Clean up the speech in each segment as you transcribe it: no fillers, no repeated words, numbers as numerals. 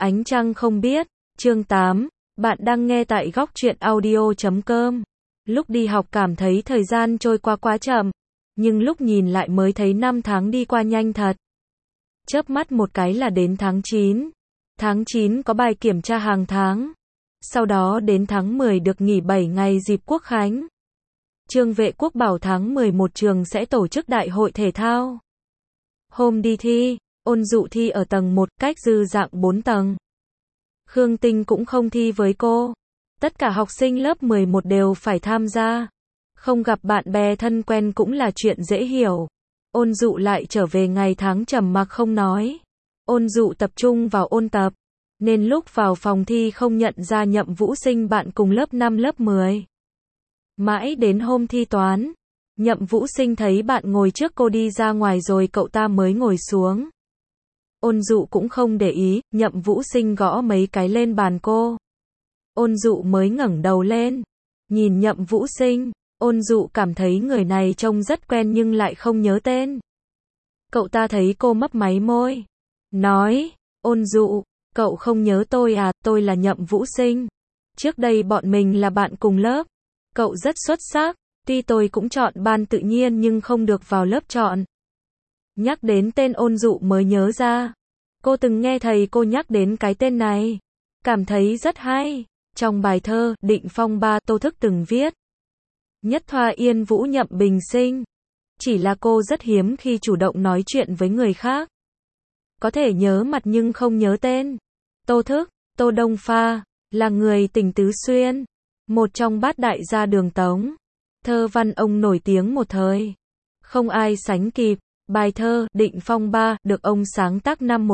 Ánh trăng không biết, chương 8, bạn đang nghe tại góc truyện audio.com. Lúc đi học cảm thấy thời gian trôi qua quá chậm, nhưng lúc nhìn lại mới thấy 5 tháng đi qua nhanh thật. Chớp mắt một cái là đến tháng 9. Tháng 9 có bài kiểm tra hàng tháng. Sau đó đến tháng 10 được nghỉ 7 ngày dịp Quốc khánh. Trường Vệ Quốc bảo tháng 11 trường sẽ tổ chức đại hội thể thao. Hôm đi thi, Ôn Dụ thi ở tầng 1, cách Dư Dạng 4 tầng. Khương Tinh cũng không thi với cô. Tất cả học sinh lớp 11 đều phải tham gia. Không gặp bạn bè thân quen cũng là chuyện dễ hiểu. Ôn Dụ lại trở về ngày tháng trầm mặc không nói. Ôn Dụ tập trung vào ôn tập, nên lúc vào phòng thi không nhận ra Nhậm Vũ Sinh bạn cùng lớp 5 lớp 10. Mãi đến hôm thi toán, Nhậm Vũ Sinh thấy bạn ngồi trước cô đi ra ngoài rồi cậu ta mới ngồi xuống. Ôn Dụ cũng không để ý, Nhậm Vũ Sinh gõ mấy cái lên bàn cô. Ôn Dụ mới ngẩng đầu lên, nhìn Nhậm Vũ Sinh, Ôn Dụ cảm thấy người này trông rất quen nhưng lại không nhớ tên. Cậu ta thấy cô mấp máy môi, nói, Ôn Dụ, cậu không nhớ tôi à, tôi là Nhậm Vũ Sinh. Trước đây bọn mình là bạn cùng lớp. Cậu rất xuất sắc, tuy tôi cũng chọn ban tự nhiên nhưng không được vào lớp chọn. Nhắc đến tên Ôn Dụ mới nhớ ra. Cô từng nghe thầy cô nhắc đến cái tên này. Cảm thấy rất hay. Trong bài thơ, Định Phong Ba, Tô Thức từng viết. Nhất thoa yên vũ Nhậm bình sinh. Chỉ là cô rất hiếm khi chủ động nói chuyện với người khác. Có thể nhớ mặt nhưng không nhớ tên. Tô Thức, Tô Đông Pha, là người tỉnh Tứ Xuyên. Một trong bát đại gia Đường Tống. Thơ văn ông nổi tiếng một thời. Không ai sánh kịp. Bài thơ, Định Phong Ba, được ông sáng tác năm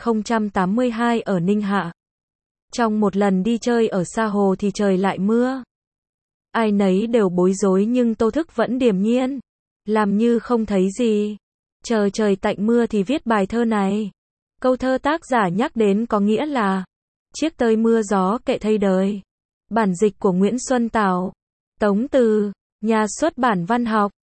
1082 ở Ninh Hạ. Trong một lần đi chơi ở Sa Hồ thì trời lại mưa. Ai nấy đều bối rối nhưng Tô Thức vẫn điềm nhiên. Làm như không thấy gì. Chờ trời tạnh mưa thì viết bài thơ này. Câu thơ tác giả nhắc đến có nghĩa là chiếc tơi mưa gió kệ thay đời. Bản dịch của Nguyễn Xuân Tảo. Tống Từ, Nhà xuất bản Văn học.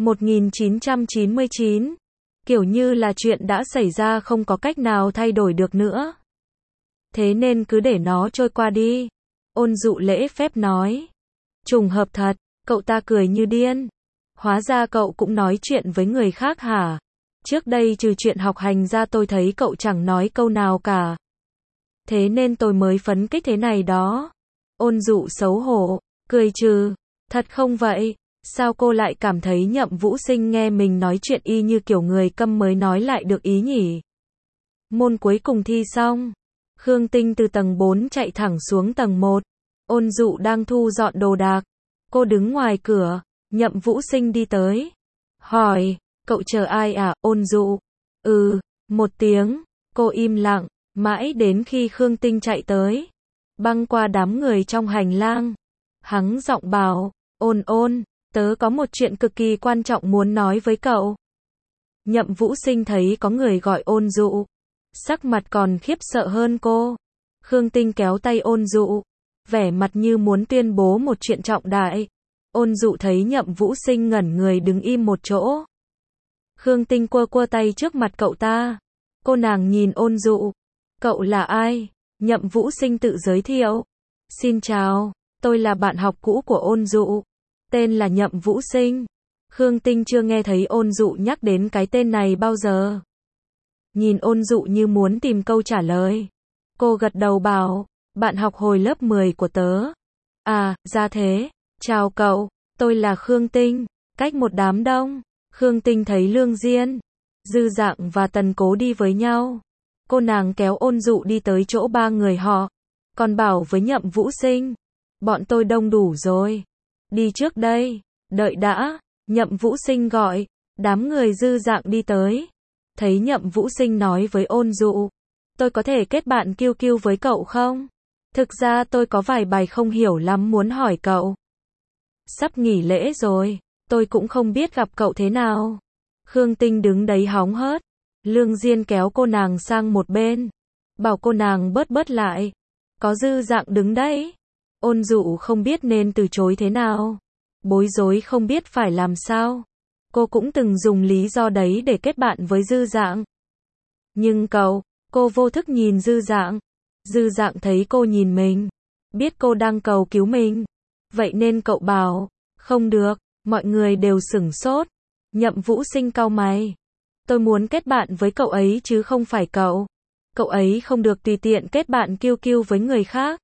1999. Kiểu như là chuyện đã xảy ra không có cách nào thay đổi được nữa. Thế nên cứ để nó trôi qua đi. Ôn Dụ lễ phép nói. Trùng hợp thật, cậu ta cười như điên. Hóa ra cậu cũng nói chuyện với người khác hả? Trước đây trừ chuyện học hành ra tôi thấy cậu chẳng nói câu nào cả. Thế nên tôi mới phấn khích thế này đó. Ôn Dụ xấu hổ, cười trừ. Thật không vậy? Sao cô lại cảm thấy Nhậm Vũ Sinh nghe mình nói chuyện y như kiểu người câm mới nói lại được ý nhỉ? Môn cuối cùng thi xong. Khương Tinh từ tầng 4 chạy thẳng xuống tầng 1. Ôn Dụ đang thu dọn đồ đạc. Cô đứng ngoài cửa. Nhậm Vũ Sinh đi tới. Hỏi, cậu chờ ai à, Ôn Dụ? Một tiếng. Cô im lặng, mãi đến khi Khương Tinh chạy tới. Băng qua đám người trong hành lang. Hắng giọng bảo, Ôn, tớ có một chuyện cực kỳ quan trọng muốn nói với cậu. Nhậm Vũ Sinh thấy có người gọi Ôn Dụ. Sắc mặt còn khiếp sợ hơn cô. Khương Tinh kéo tay Ôn Dụ. Vẻ mặt như muốn tuyên bố một chuyện trọng đại. Ôn Dụ thấy Nhậm Vũ Sinh ngẩn người đứng im một chỗ. Khương Tinh quơ tay trước mặt cậu ta. Cô nàng nhìn Ôn Dụ. Cậu là ai? Nhậm Vũ Sinh tự giới thiệu. Xin chào, tôi là bạn học cũ của Ôn Dụ. Tên là Nhậm Vũ Sinh. Khương Tinh chưa nghe thấy Ôn Dụ nhắc đến cái tên này bao giờ. Nhìn Ôn Dụ như muốn tìm câu trả lời. Cô gật đầu bảo, bạn học hồi lớp 10 của tớ. À, ra thế. Chào cậu, tôi là Khương Tinh. Cách một đám đông, Khương Tinh thấy Lương Diên, Dư Dạng và Tần Cố đi với nhau. Cô nàng kéo Ôn Dụ đi tới chỗ ba người họ. Còn bảo với Nhậm Vũ Sinh, bọn tôi đông đủ rồi. Đi trước đây, đợi đã. Nhậm Vũ Sinh gọi. Đám người Dư Dạng đi tới. Thấy Nhậm Vũ Sinh nói với Ôn Dụ, tôi có thể kết bạn QQ với cậu không? Thực ra tôi có vài bài không hiểu lắm muốn hỏi cậu. Sắp nghỉ lễ rồi, tôi cũng không biết gặp cậu thế nào. Khương Tinh đứng đấy hóng hớt. Lương Diên kéo cô nàng sang một bên. Bảo cô nàng bớt lại. Có Dư Dạng đứng đấy. Ôn Dụ không biết nên từ chối thế nào. Bối rối không biết phải làm sao. Cô cũng từng dùng lý do đấy để kết bạn với Dư Dạng. Nhưng cậu, cô vô thức nhìn Dư Dạng. Dư Dạng thấy cô nhìn mình, biết cô đang cầu cứu mình, vậy nên cậu bảo, không được, mọi người đều sửng sốt. Nhậm Vũ Sinh cau mày. Tôi muốn kết bạn với cậu ấy chứ không phải cậu. Cậu ấy không được tùy tiện kết bạn QQ với người khác.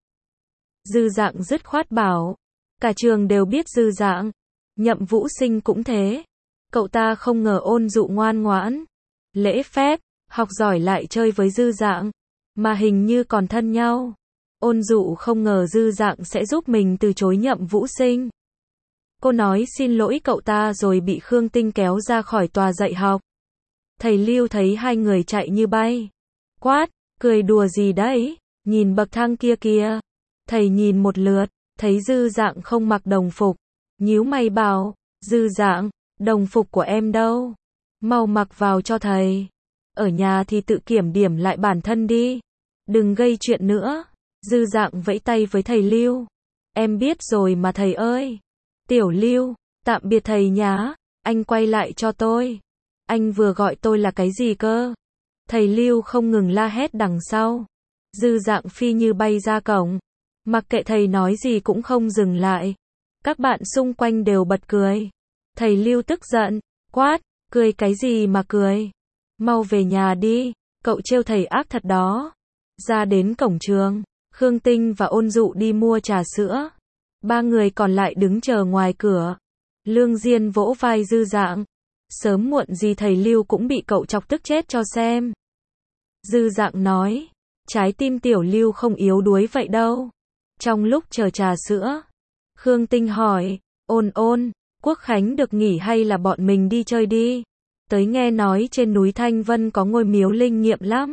Dư Dạng dứt khoát bảo. Cả trường đều biết Dư Dạng. Nhậm Vũ Sinh cũng thế. Cậu ta không ngờ Ôn Dụ ngoan ngoãn, lễ phép, học giỏi lại chơi với Dư Dạng, mà hình như còn thân nhau. Ôn Dụ không ngờ Dư Dạng sẽ giúp mình từ chối Nhậm Vũ Sinh. Cô nói xin lỗi cậu ta rồi bị Khương Tinh kéo ra khỏi tòa dạy học. Thầy Lưu thấy hai người chạy như bay. Quát, cười đùa gì đấy, nhìn bậc thang kia kìa. Thầy nhìn một lượt, thấy Dư Dạng không mặc đồng phục. Nhíu mày bảo, Dư Dạng, đồng phục của em đâu? Mau mặc vào cho thầy. Ở nhà thì tự kiểm điểm lại bản thân đi. Đừng gây chuyện nữa. Dư Dạng vẫy tay với thầy Lưu. Em biết rồi mà thầy ơi. Tiểu Lưu, tạm biệt thầy nhá. Anh quay lại cho tôi. Anh vừa gọi tôi là cái gì cơ? Thầy Lưu không ngừng la hét đằng sau. Dư Dạng phi như bay ra cổng. Mặc kệ thầy nói gì cũng không dừng lại. Các bạn xung quanh đều bật cười. Thầy Lưu tức giận, quát, cười cái gì mà cười? Mau về nhà đi, cậu trêu thầy ác thật đó. Ra đến cổng trường, Khương Tinh và Ôn Dụ đi mua trà sữa. Ba người còn lại đứng chờ ngoài cửa. Lương Diên vỗ vai Dư Dạng. Sớm muộn gì thầy Lưu cũng bị cậu chọc tức chết cho xem. Dư Dạng nói, trái tim Tiểu Lưu không yếu đuối vậy đâu. Trong lúc chờ trà sữa, Khương Tinh hỏi, Ôn, Quốc Khánh được nghỉ hay là bọn mình đi chơi đi? Tới nghe nói trên núi Thanh Vân có ngôi miếu linh nghiệm lắm.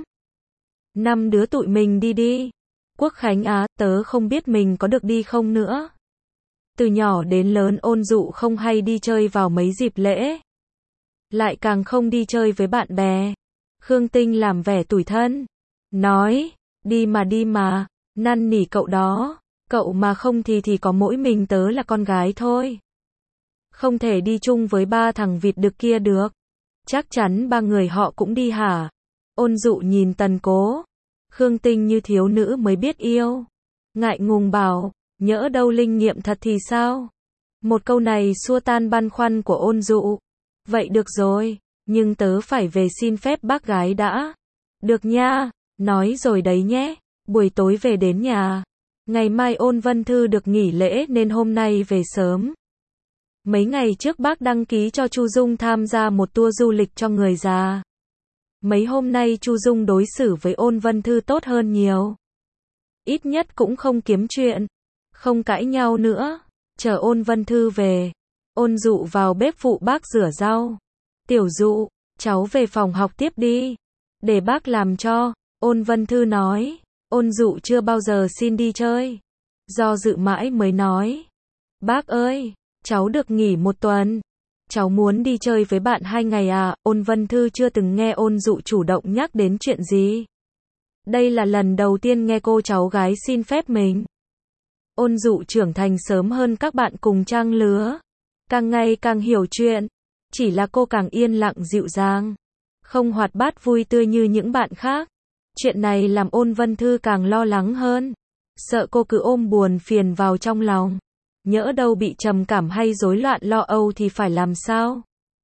5 đứa tụi mình đi đi. Quốc Khánh á, tớ không biết mình có được đi không nữa. Từ nhỏ đến lớn Ôn Dụ không hay đi chơi vào mấy dịp lễ. Lại càng không đi chơi với bạn bè. Khương Tinh làm vẻ tủi thân. Nói, đi mà, năn nỉ cậu đó. Cậu mà không thì có mỗi mình tớ là con gái thôi. Không thể đi chung với ba thằng vịt đực kia được. Chắc chắn ba người họ cũng đi hả? Ôn Dụ nhìn Tần Cố. Khương Tinh như thiếu nữ mới biết yêu. Ngại ngùng bảo, nhỡ đâu linh nghiệm thật thì sao? Một câu này xua tan băn khoăn của Ôn Dụ. Vậy được rồi, nhưng tớ phải về xin phép bác gái đã. Được nha, nói rồi đấy nhé. Buổi tối về đến nhà. Ngày mai Ôn Vân Thư được nghỉ lễ nên hôm nay về sớm. Mấy ngày trước bác đăng ký cho Chu Dung tham gia một tour du lịch cho người già. Mấy hôm nay Chu Dung đối xử với Ôn Vân Thư tốt hơn nhiều. Ít nhất cũng không kiếm chuyện, không cãi nhau nữa. Chờ Ôn Vân Thư về, Ôn Dụ vào bếp phụ bác rửa rau. Tiểu Dụ, cháu về phòng học tiếp đi. Để bác làm cho, Ôn Vân Thư nói. Ôn Dụ chưa bao giờ xin đi chơi. Do dự mãi mới nói. Bác ơi, cháu được nghỉ 1 tuần. Cháu muốn đi chơi với bạn 2 ngày à? Ôn Vân Thư chưa từng nghe Ôn Dụ chủ động nhắc đến chuyện gì. Đây là lần đầu tiên nghe cô cháu gái xin phép mình. Ôn Dụ trưởng thành sớm hơn các bạn cùng trang lứa. Càng ngày càng hiểu chuyện. Chỉ là cô càng yên lặng dịu dàng. Không hoạt bát vui tươi như những bạn khác. Chuyện này làm Ôn Vân Thư càng lo lắng hơn. Sợ cô cứ ôm buồn phiền vào trong lòng. Nhỡ đâu bị trầm cảm hay rối loạn lo âu thì phải làm sao?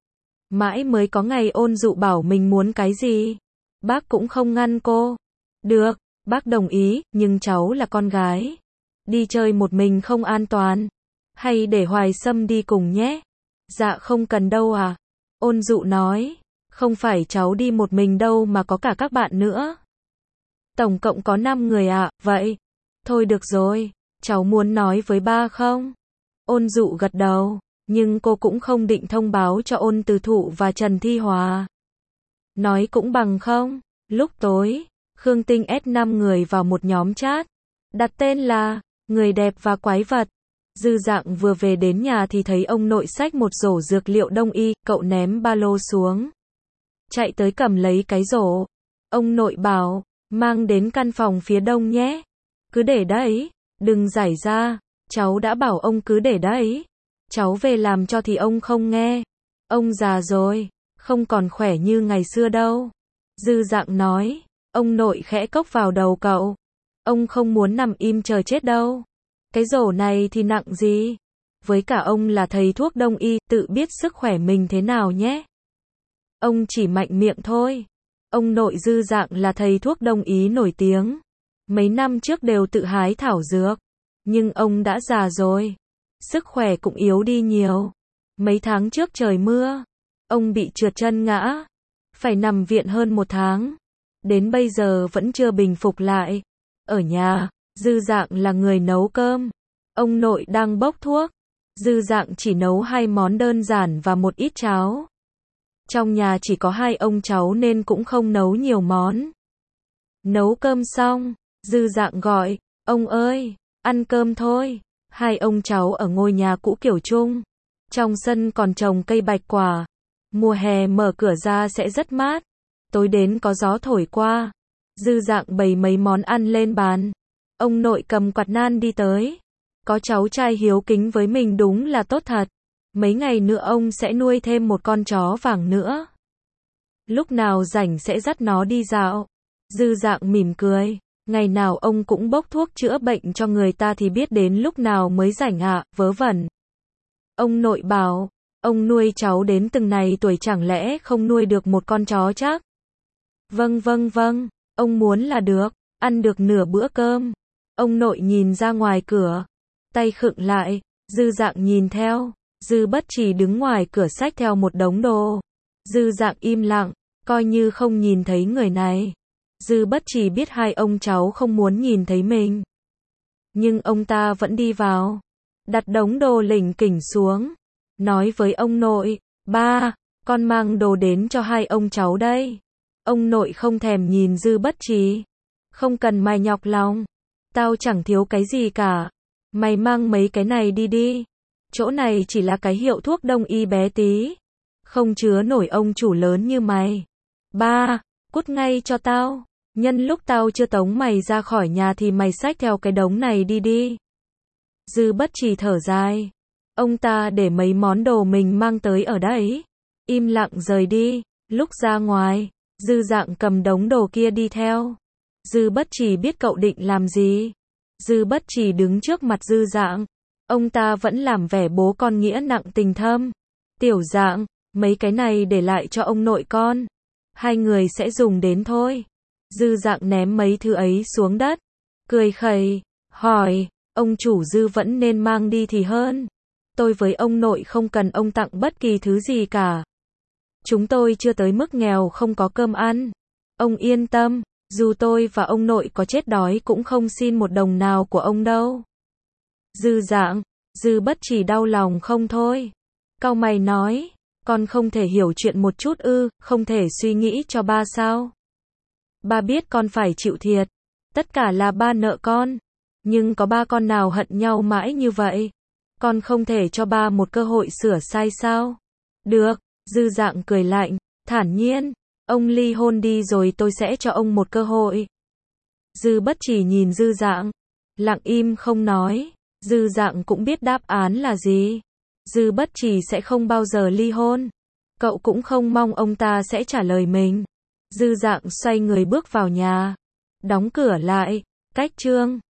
Mãi mới có ngày Ôn Dụ bảo mình muốn cái gì. Bác cũng không ngăn cô. Được, bác đồng ý, nhưng cháu là con gái. Đi chơi một mình không an toàn. Hay để Hoài Sâm đi cùng nhé. Dạ không cần đâu à. Ôn Dụ nói. Không phải cháu đi một mình đâu mà có cả các bạn nữa. Tổng cộng có 5 người ạ, vậy. Thôi được rồi, cháu muốn nói với ba không? Ôn Dụ gật đầu, nhưng cô cũng không định thông báo cho Ôn Từ Thụ và Trần Thi Hòa. Nói cũng bằng không. Lúc tối, Khương Tinh ép 5 người vào một nhóm chat. Đặt tên là, người đẹp và quái vật. Dư Dạng vừa về đến nhà thì thấy ông nội xách một rổ dược liệu đông y, cậu ném ba lô xuống. Chạy tới cầm lấy cái rổ. Ông nội bảo, mang đến căn phòng phía đông nhé. Cứ để đấy, đừng giải ra. Cháu đã bảo ông cứ để đấy. Cháu về làm cho thì ông không nghe. Ông già rồi, không còn khỏe như ngày xưa đâu. Dư Dạng nói, ông nội khẽ cốc vào đầu cậu. Ông không muốn nằm im chờ chết đâu. Cái rổ này thì nặng gì? Với cả ông là thầy thuốc đông y, tự biết sức khỏe mình thế nào nhé. Ông chỉ mạnh miệng thôi. Ông nội Dư Dạng là thầy thuốc đông y nổi tiếng. Mấy năm trước đều tự hái thảo dược. Nhưng ông đã già rồi. Sức khỏe cũng yếu đi nhiều. Mấy tháng trước trời mưa. Ông bị trượt chân ngã. Phải nằm viện hơn 1 tháng. Đến bây giờ vẫn chưa bình phục lại. Ở nhà, Dư Dạng là người nấu cơm. Ông nội đang bốc thuốc. Dư Dạng chỉ nấu 2 món đơn giản và một ít cháo. Trong nhà chỉ có 2 ông cháu nên cũng không nấu nhiều món. Nấu cơm xong, Dư Dạng gọi, ông ơi, ăn cơm thôi. 2 ông cháu ở ngôi nhà cũ kiểu chung. Trong sân còn trồng cây bạch quả. Mùa hè mở cửa ra sẽ rất mát. Tối đến có gió thổi qua. Dư Dạng bày mấy món ăn lên bàn. Ông nội cầm quạt nan đi tới. Có cháu trai hiếu kính với mình đúng là tốt thật. Mấy ngày nữa ông sẽ nuôi thêm một con chó vàng nữa. Lúc nào rảnh sẽ dắt nó đi dạo. Dư Dạng mỉm cười. Ngày nào ông cũng bốc thuốc chữa bệnh cho người ta thì biết đến lúc nào mới rảnh ạ, vớ vẩn. Ông nội bảo, ông nuôi cháu đến từng này tuổi chẳng lẽ không nuôi được một con chó chắc? Vâng, ông muốn là được, ăn được nửa bữa cơm. Ông nội nhìn ra ngoài cửa, tay khựng lại, Dư Dạng nhìn theo. Dư Bất Trì đứng ngoài cửa xách theo một đống đồ. Dư Dạng im lặng, coi như không nhìn thấy người này. Dư Bất Trì biết 2 ông cháu không muốn nhìn thấy mình. Nhưng ông ta vẫn đi vào, đặt đống đồ lỉnh kỉnh xuống. Nói với ông nội, ba, con mang đồ đến cho 2 ông cháu đây. Ông nội không thèm nhìn Dư Bất Trì. Không cần mày nhọc lòng. Tao chẳng thiếu cái gì cả. Mày mang mấy cái này đi đi. Chỗ này chỉ là cái hiệu thuốc đông y bé tí. Không chứa nổi ông chủ lớn như mày. Ba, cút ngay cho tao. Nhân lúc tao chưa tống mày ra khỏi nhà thì mày xách theo cái đống này đi đi. Dư Bất Trì thở dài. Ông ta để mấy món đồ mình mang tới ở đấy. Im lặng rời đi. Lúc ra ngoài, Dư Dạng cầm đống đồ kia đi theo. Dư Bất Trì biết cậu định làm gì. Dư Bất Trì đứng trước mặt Dư Dạng. Ông ta vẫn làm vẻ bố con nghĩa nặng tình thâm. Tiểu Dạng, mấy cái này để lại cho ông nội con. 2 người sẽ dùng đến thôi. Dư Dạng ném mấy thứ ấy xuống đất. Cười khẩy, hỏi, ông chủ Dư vẫn nên mang đi thì hơn. Tôi với ông nội không cần ông tặng bất kỳ thứ gì cả. Chúng tôi chưa tới mức nghèo không có cơm ăn. Ông yên tâm, dù tôi và ông nội có chết đói cũng không xin một đồng nào của ông đâu. Dư Dạng, Dư Bất Trì đau lòng không thôi. Cau mày nói, con không thể hiểu chuyện một chút ư, không thể suy nghĩ cho ba sao? Ba biết con phải chịu thiệt. Tất cả là ba nợ con. Nhưng có ba con nào hận nhau mãi như vậy? Con không thể cho ba một cơ hội sửa sai sao? Được, Dư Dạng cười lạnh, thản nhiên. Ông ly hôn đi rồi tôi sẽ cho ông một cơ hội. Dư Bất Trì nhìn Dư Dạng, lặng im không nói. Dư Dạng cũng biết đáp án là gì. Dư Bất Trì sẽ không bao giờ ly hôn. Cậu cũng không mong ông ta sẽ trả lời mình. Dư Dạng xoay người bước vào nhà, đóng cửa lại. Cách chương